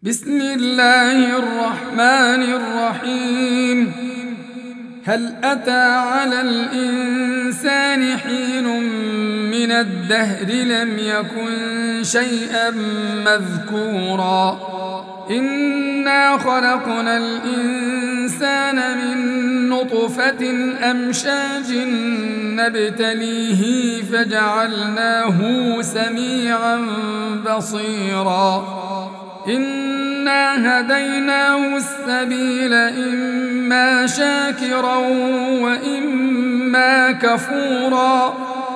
بسم الله الرحمن الرحيم. هل أتى على الإنسان حين من الدهر لم يكن شيئا مذكورا إنا خلقنا الإنسان من نطفة أمشاج نبتليه فجعلناه سميعا بصيرا إنا هديناه السبيل إما شاكرا وإما كفورا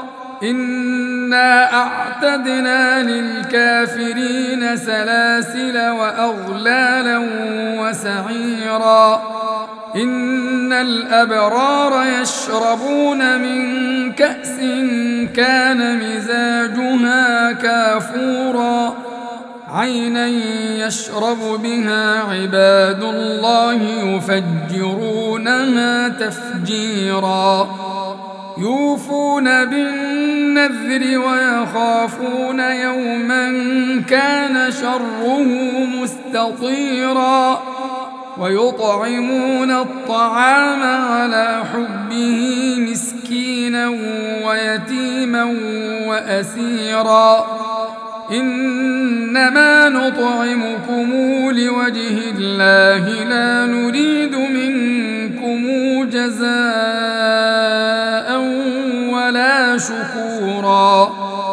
إنا أعتدنا للكافرين سلاسل وأغلالا وسعيرا إن الأبرار يشربون من كأس كان مزاجها كافورا عينا يشرب بها عباد الله يفجرونها تفجيرا يوفون بالنذر ويخافون يوما كان شره مستطيرا ويطعمون الطعام على حبه مسكينا ويتيما وأسيرا إنما نطعمكم لوجه الله لا نريد منكم جزاء ولا شكورا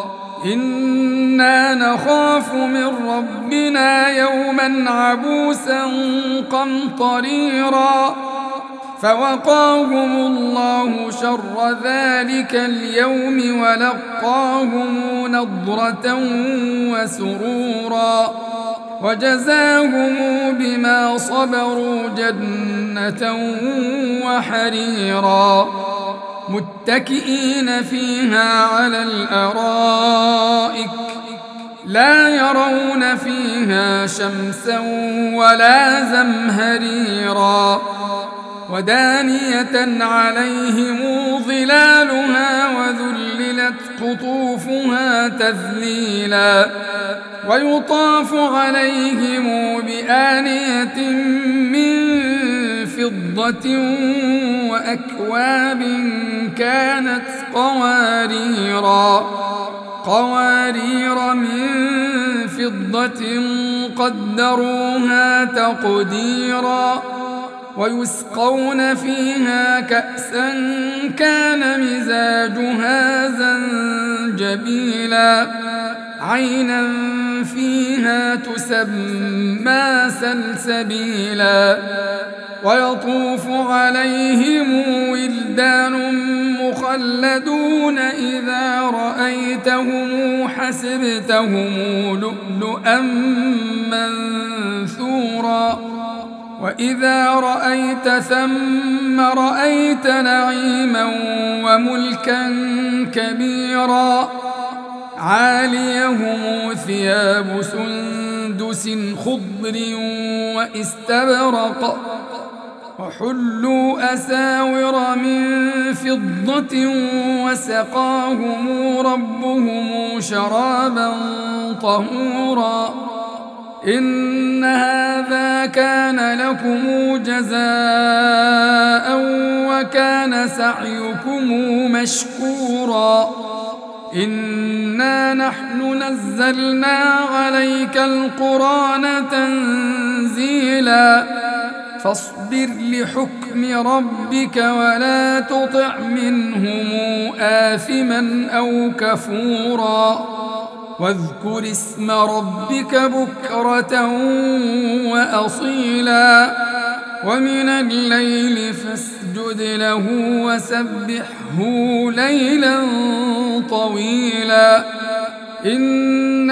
إنا نخاف من ربنا يوما عبوسا قمطريرا فوقاهم الله شر ذلك اليوم ولقاهم نضرة وسرورا وجزاهم بما صبروا جنة وحريرا متكئين فيها على الأرائك لا يرون فيها شمسا ولا زمهريرا ودانية عليهم ظلالها وذللت قطوفها تذليلا ويطاف عليهم بآنية من فضة وأكواب كانت قوارير من فضة قدروها تقديرا ويسقون فيها كأسا كان مزاجها زنجبيلا عينا فيها تسمى سلسبيلا ويطوف عليهم ولدان مخلدون إذا رأيتهم حسبتهم لؤلؤا منثورا وإذا رأيت ثم رأيت نعيما وملكا كبيرا عاليهم ثياب سندس خضر واستبرق وحلوا أساور من فضة وسقاهم ربهم شرابا طهورا إن هذا كان لكم جزاء وكان سعيكم مشكورا إنا نحن نزلنا عليك القرآن تنزيلا فاصبر لحكم ربك ولا تطع منهم آثما أو كفورا واذكر اسم ربك بكرة وأصيلا ومن الليل فاسجد له وسبحه ليلا طويلا إن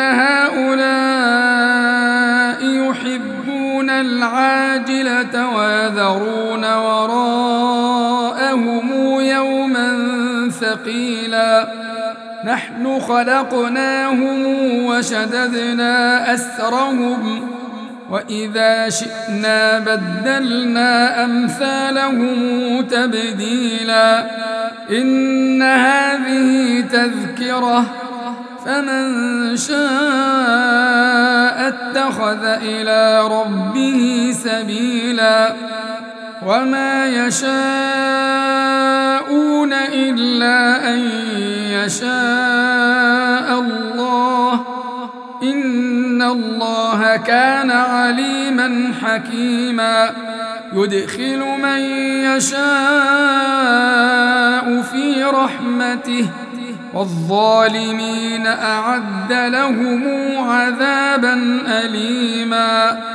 هؤلاء يحبون العاجلة ويذرون وراءهم يوما ثقيلا نحن خلقناهم وشددنا أسرهم وإذا شئنا بدلنا أمثالهم تبديلا إن هذه تذكرة فمن شاء اتخذ إلى ربه سبيلا وما يشاءون إلا أن يشاء الله إن الله كان عليما حكيما يدخل من يشاء في رحمته والظالمين أعد لهم عذابا أليما